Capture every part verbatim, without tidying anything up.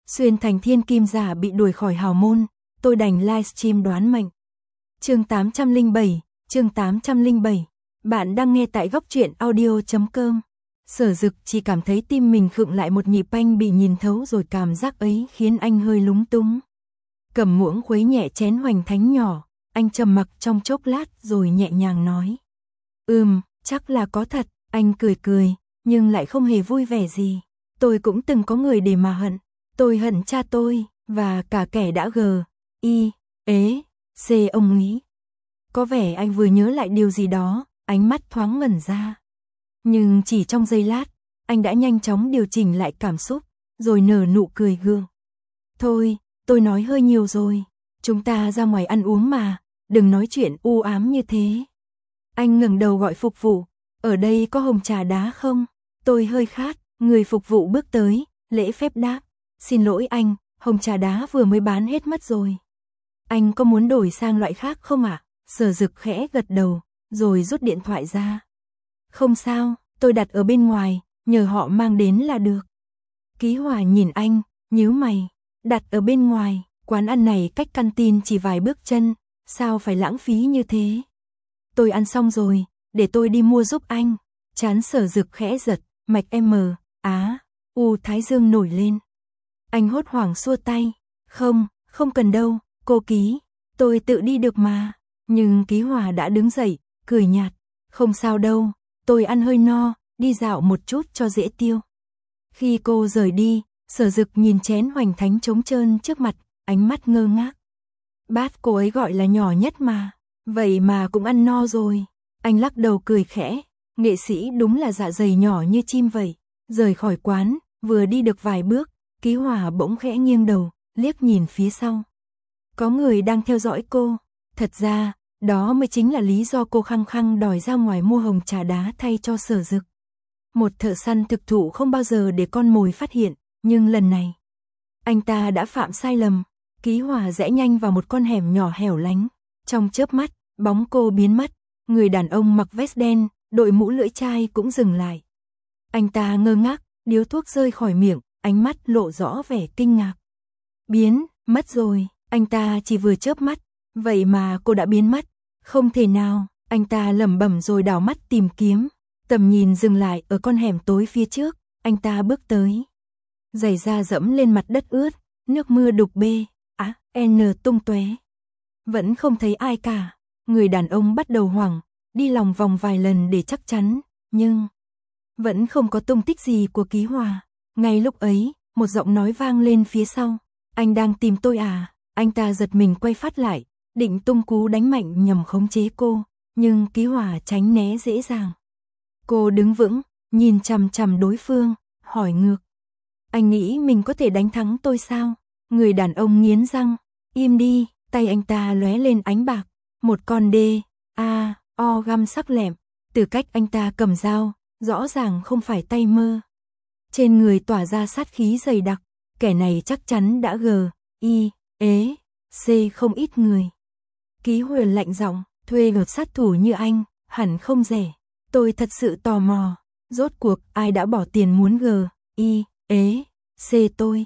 Xuyên thành thiên kim giả bị đuổi khỏi hào môn, tôi đành livestream đoán mệnh. Chương tám trăm lẻ bảy, chương tám trăm lẻ bảy. Bạn đang nghe tại góc truyện audio chấm com. Sở Dực chỉ cảm thấy tim mình khựng lại một nhịp, anh bị nhìn thấu rồi, cảm giác ấy khiến anh hơi lúng túng. Cầm muỗng khuấy nhẹ chén hoành thánh nhỏ, anh trầm mặc trong chốc lát rồi nhẹ nhàng nói. Ừm, chắc là có thật, anh cười cười, nhưng lại không hề vui vẻ gì. Tôi cũng từng có người để mà hận. Tôi hận cha tôi, và cả kẻ đã gờ, y, ế, c ông nghĩ. Có vẻ anh vừa nhớ lại điều gì đó, ánh mắt thoáng ngẩn ra. Nhưng chỉ trong giây lát, anh đã nhanh chóng điều chỉnh lại cảm xúc, rồi nở nụ cười gượng. Thôi, tôi nói hơi nhiều rồi, chúng ta ra ngoài ăn uống mà, đừng nói chuyện u ám như thế. Anh ngẩng đầu gọi phục vụ, ở đây có hồng trà đá không? Tôi hơi khát, người phục vụ bước tới, lễ phép đáp. Xin lỗi anh, hồng trà đá vừa mới bán hết mất rồi. Anh có muốn đổi sang loại khác không ạ? À? Sở Dực khẽ gật đầu, rồi rút điện thoại ra. Không sao, tôi đặt ở bên ngoài, nhờ họ mang đến là được. Ký Hòa nhìn anh, nhíu mày. Đặt ở bên ngoài, quán ăn này cách căn tin chỉ vài bước chân, sao phải lãng phí như thế? Tôi ăn xong rồi, để tôi đi mua giúp anh. Trán Sở Dực khẽ giật, mạch M, á, u thái dương nổi lên. Anh hốt hoảng xua tay. Không, không cần đâu, cô Ký, tôi tự đi được mà. Nhưng Ký Hòa đã đứng dậy, cười nhạt. Không sao đâu, tôi ăn hơi no, đi dạo một chút cho dễ tiêu. Khi cô rời đi, Sở Dực nhìn chén hoành thánh trống trơn trước mặt, ánh mắt ngơ ngác. Bát cô ấy gọi là nhỏ nhất mà, vậy mà cũng ăn no rồi. Anh lắc đầu cười khẽ, nghệ sĩ đúng là dạ dày nhỏ như chim vậy. Rời khỏi quán, vừa đi được vài bước, Ký Hòa bỗng khẽ nghiêng đầu, liếc nhìn phía sau. Có người đang theo dõi cô. Thật ra, đó mới chính là lý do cô khăng khăng đòi ra ngoài mua hồng trà đá thay cho Sở Dực. Một thợ săn thực thụ không bao giờ để con mồi phát hiện, nhưng lần này, anh ta đã phạm sai lầm. Ký Hòa rẽ nhanh vào một con hẻm nhỏ hẻo lánh. Trong chớp mắt, bóng cô biến mất. Người đàn ông mặc vest đen, đội mũ lưỡi chai cũng dừng lại. Anh ta ngơ ngác, điếu thuốc rơi khỏi miệng, ánh mắt lộ rõ vẻ kinh ngạc. Biến, mất rồi, anh ta chỉ vừa chớp mắt, vậy mà cô đã biến mất. Không thể nào, anh ta lẩm bẩm rồi đảo mắt tìm kiếm. Tầm nhìn dừng lại ở con hẻm tối phía trước, anh ta bước tới. Giày da dẫm lên mặt đất ướt, nước mưa đục bê, á, n tung tóe. Vẫn không thấy ai cả. Người đàn ông bắt đầu hoảng, đi lòng vòng vài lần để chắc chắn, nhưng vẫn không có tung tích gì của Ký Hòa. Ngay lúc ấy, một giọng nói vang lên phía sau. Anh đang tìm tôi à? Anh ta giật mình quay phát lại, định tung cú đánh mạnh nhằm khống chế cô, nhưng Ký Hòa tránh né dễ dàng. Cô đứng vững, nhìn chằm chằm đối phương, hỏi ngược. Anh nghĩ mình có thể đánh thắng tôi sao? Người đàn ông nghiến răng. Im đi, tay anh ta lóe lên ánh bạc. Một con đê, a, o găm sắc lẹm. Từ cách anh ta cầm dao, rõ ràng không phải tay mơ. Trên người tỏa ra sát khí dày đặc. Kẻ này chắc chắn đã gờ, y, ế, c không ít người. Ký Huyền lạnh giọng, thuê một sát thủ như anh, hẳn không rẻ. Tôi thật sự tò mò, rốt cuộc ai đã bỏ tiền muốn gờ, y, ế, c tôi.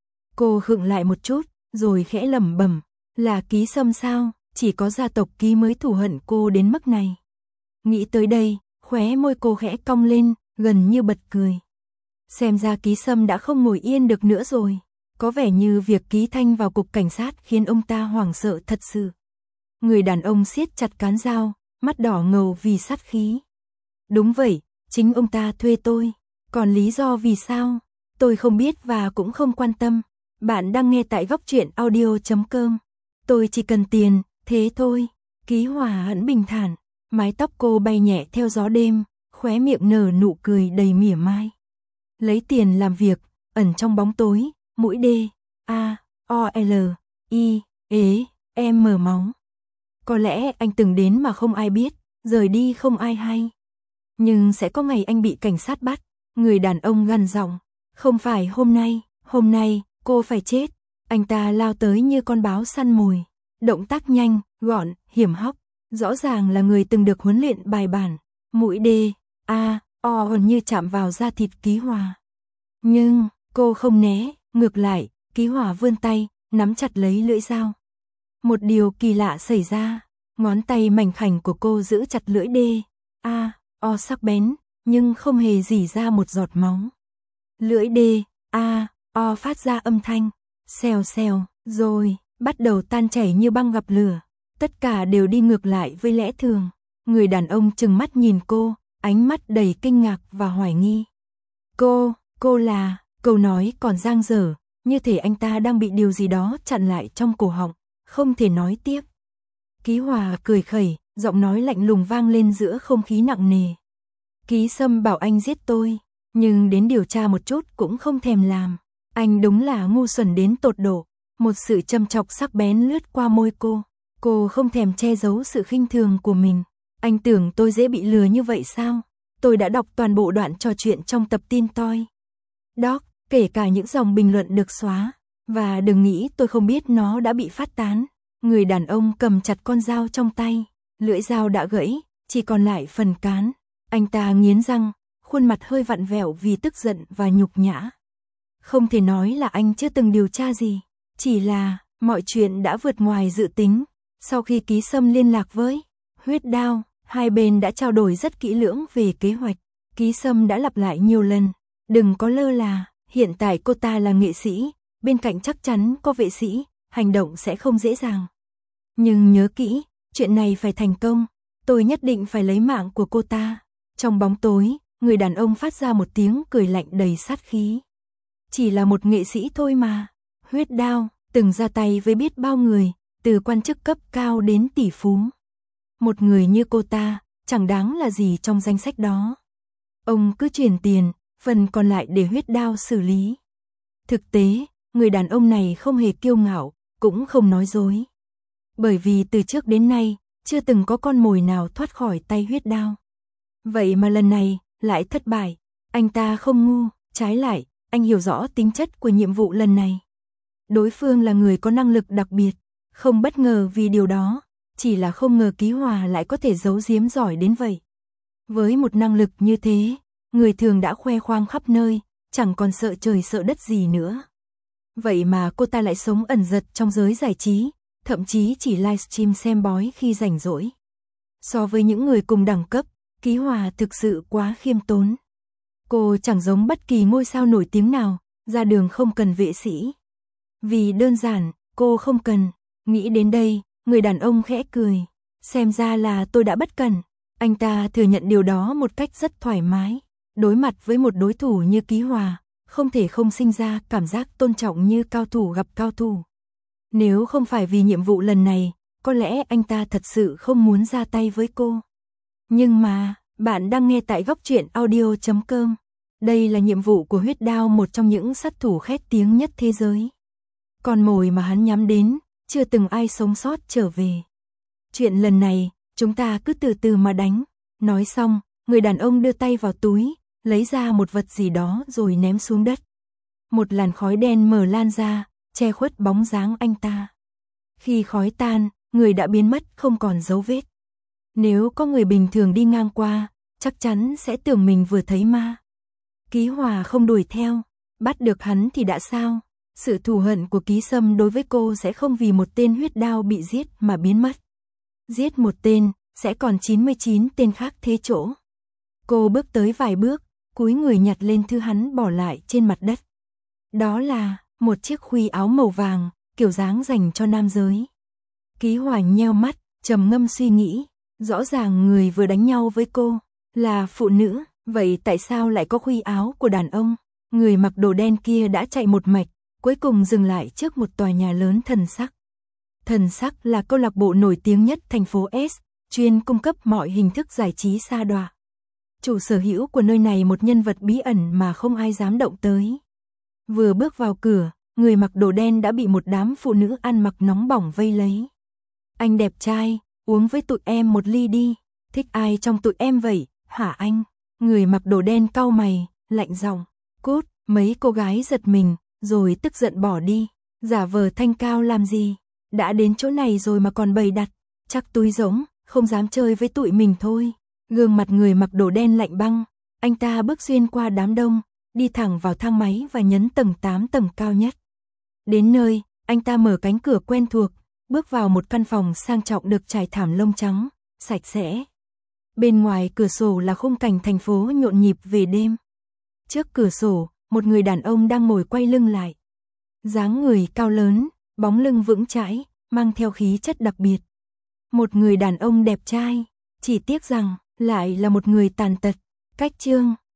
Cô khựng lại một chút, rồi khẽ lẩm bẩm, là Ký Sâm sao? Chỉ có gia tộc Ký mới thù hận cô đến mức này. Nghĩ tới đây, khóe môi cô khẽ cong lên, gần như bật cười. Xem ra Ký Sâm đã không ngồi yên được nữa rồi. Có vẻ như việc Ký Thanh vào cục cảnh sát khiến ông ta hoảng sợ thật sự. Người đàn ông siết chặt cán dao, mắt đỏ ngầu vì sát khí. Đúng vậy, chính ông ta thuê tôi. Còn lý do vì sao? Tôi không biết và cũng không quan tâm. Bạn đang nghe tại góc truyện audio chấm com. Tôi chỉ cần tiền, thế thôi. Ký Hòa vẫn bình thản. Mái tóc cô bay nhẹ theo gió đêm, khóe miệng nở nụ cười đầy mỉa mai. Lấy tiền làm việc, ẩn trong bóng tối, mũi D, A, O, L, I, ế, M máu. Có lẽ anh từng đến mà không ai biết, rời đi không ai hay. Nhưng sẽ có ngày anh bị cảnh sát bắt. Người đàn ông gằn giọng. Không phải hôm nay, hôm nay, cô phải chết. Anh ta lao tới như con báo săn mồi. Động tác nhanh, gọn, hiểm hóc. Rõ ràng là người từng được huấn luyện bài bản. Mũi D, A, O gần như chạm vào da thịt Ký Hòa. Nhưng, cô không né, ngược lại, Ký Hòa vươn tay, nắm chặt lấy lưỡi dao. Một điều kỳ lạ xảy ra, ngón tay mảnh khảnh của cô giữ chặt lưỡi đê, a, o sắc bén, nhưng không hề rỉ ra một giọt máu. Lưỡi đê, a, o phát ra âm thanh, xèo xèo, rồi, bắt đầu tan chảy như băng gặp lửa. Tất cả đều đi ngược lại với lẽ thường. Người đàn ông trừng mắt nhìn cô, ánh mắt đầy kinh ngạc và hoài nghi. Cô, cô là, câu nói còn dang dở, như thể anh ta đang bị điều gì đó chặn lại trong cổ họng, không thể nói tiếp. Ký Hòa cười khẩy, giọng nói lạnh lùng vang lên giữa không khí nặng nề. Ký Sâm bảo anh giết tôi, nhưng đến điều tra một chút cũng không thèm làm. Anh đúng là ngu xuẩn đến tột độ. Một sự châm chọc sắc bén lướt qua môi cô. Cô không thèm che giấu sự khinh thường của mình. Anh tưởng tôi dễ bị lừa như vậy sao? Tôi đã đọc toàn bộ đoạn trò chuyện trong tập tin toi. Doc, kể cả những dòng bình luận được xóa. Và đừng nghĩ tôi không biết nó đã bị phát tán. Người đàn ông cầm chặt con dao trong tay. Lưỡi dao đã gãy, chỉ còn lại phần cán. Anh ta nghiến răng, khuôn mặt hơi vặn vẹo vì tức giận và nhục nhã. Không thể nói là anh chưa từng điều tra gì. Chỉ là, mọi chuyện đã vượt ngoài dự tính. Sau khi Ký Sâm liên lạc với Huyết Đao, hai bên đã trao đổi rất kỹ lưỡng về kế hoạch. Ký Sâm đã lặp lại nhiều lần. Đừng có lơ là, hiện tại cô ta là nghệ sĩ, bên cạnh chắc chắn có vệ sĩ, hành động sẽ không dễ dàng. Nhưng nhớ kỹ, chuyện này phải thành công, tôi nhất định phải lấy mạng của cô ta. Trong bóng tối, người đàn ông phát ra một tiếng cười lạnh đầy sát khí. Chỉ là một nghệ sĩ thôi mà. Huyết Đao từng ra tay với biết bao người, từ quan chức cấp cao đến tỷ phú. Một người như cô ta, chẳng đáng là gì trong danh sách đó. Ông cứ chuyển tiền, phần còn lại để Huyết Đao xử lý. Thực tế, người đàn ông này không hề kiêu ngạo, cũng không nói dối. Bởi vì từ trước đến nay, chưa từng có con mồi nào thoát khỏi tay Huyết Đao. Vậy mà lần này, lại thất bại. Anh ta không ngu, trái lại, anh hiểu rõ tính chất của nhiệm vụ lần này. Đối phương là người có năng lực đặc biệt, không bất ngờ vì điều đó, chỉ là không ngờ Ký Hòa lại có thể giấu giếm giỏi đến vậy. Với một năng lực như thế, người thường đã khoe khoang khắp nơi, chẳng còn sợ trời sợ đất gì nữa. Vậy mà cô ta lại sống ẩn dật trong giới giải trí, thậm chí chỉ livestream xem bói khi rảnh rỗi. So với những người cùng đẳng cấp, Ký Hòa thực sự quá khiêm tốn. Cô chẳng giống bất kỳ ngôi sao nổi tiếng nào, ra đường không cần vệ sĩ. Vì đơn giản, cô không cần. Nghĩ đến đây, người đàn ông khẽ cười. Xem ra là tôi đã bất cẩn. Anh ta thừa nhận điều đó một cách rất thoải mái. Đối mặt với một đối thủ như Ký Hòa, không thể không sinh ra cảm giác tôn trọng như cao thủ gặp cao thủ. Nếu không phải vì nhiệm vụ lần này, có lẽ anh ta thật sự không muốn ra tay với cô. Nhưng mà, bạn đang nghe tại góc truyện audio chấm com. Đây là nhiệm vụ của Huyết Đao, một trong những sát thủ khét tiếng nhất thế giới. Con mồi mà hắn nhắm đến, chưa từng ai sống sót trở về. Chuyện lần này, chúng ta cứ từ từ mà đánh. Nói xong, người đàn ông đưa tay vào túi, lấy ra một vật gì đó rồi ném xuống đất. Một làn khói đen mờ lan ra, che khuất bóng dáng anh ta. Khi khói tan, người đã biến mất không còn dấu vết. Nếu có người bình thường đi ngang qua, chắc chắn sẽ tưởng mình vừa thấy ma. Ký Hòa không đuổi theo, bắt được hắn thì đã sao? Sự thù hận của Ký Sâm đối với cô sẽ không vì một tên Huyết Đao bị giết mà biến mất. Giết một tên, sẽ còn chín mươi chín tên khác thế chỗ. Cô bước tới vài bước, cúi người nhặt lên thứ hắn bỏ lại trên mặt đất. Đó là một chiếc khuy áo màu vàng, kiểu dáng dành cho nam giới. Ký Hòa nheo mắt, trầm ngâm suy nghĩ. Rõ ràng người vừa đánh nhau với cô là phụ nữ, vậy tại sao lại có khuy áo của đàn ông? Người mặc đồ đen kia đã chạy một mạch, cuối cùng dừng lại trước một tòa nhà lớn Thần Sắc. Thần Sắc là câu lạc bộ nổi tiếng nhất thành phố S, chuyên cung cấp mọi hình thức giải trí sa đọa. Chủ sở hữu của nơi này một nhân vật bí ẩn mà không ai dám động tới. Vừa bước vào cửa, người mặc đồ đen đã bị một đám phụ nữ ăn mặc nóng bỏng vây lấy. Anh đẹp trai, uống với tụi em một ly đi. Thích ai trong tụi em vậy, hả anh? Người mặc đồ đen cau mày, lạnh giọng. Cút, mấy cô gái giật mình, rồi tức giận bỏ đi. Giả vờ thanh cao làm gì? Đã đến chỗ này rồi mà còn bày đặt. Chắc túi rỗng, không dám chơi với tụi mình thôi. Gương mặt người mặc đồ đen lạnh băng. Anh ta bước xuyên qua đám đông, đi thẳng vào thang máy và nhấn tầng tám, tầng cao nhất. Đến nơi, anh ta mở cánh cửa quen thuộc, bước vào một căn phòng sang trọng được trải thảm lông trắng, sạch sẽ. Bên ngoài cửa sổ là khung cảnh thành phố nhộn nhịp về đêm. Trước cửa sổ, một người đàn ông đang ngồi quay lưng lại. Dáng người cao lớn, bóng lưng vững chãi, mang theo khí chất đặc biệt. Một người đàn ông đẹp trai, chỉ tiếc rằng, lại là một người tàn tật. Cách chương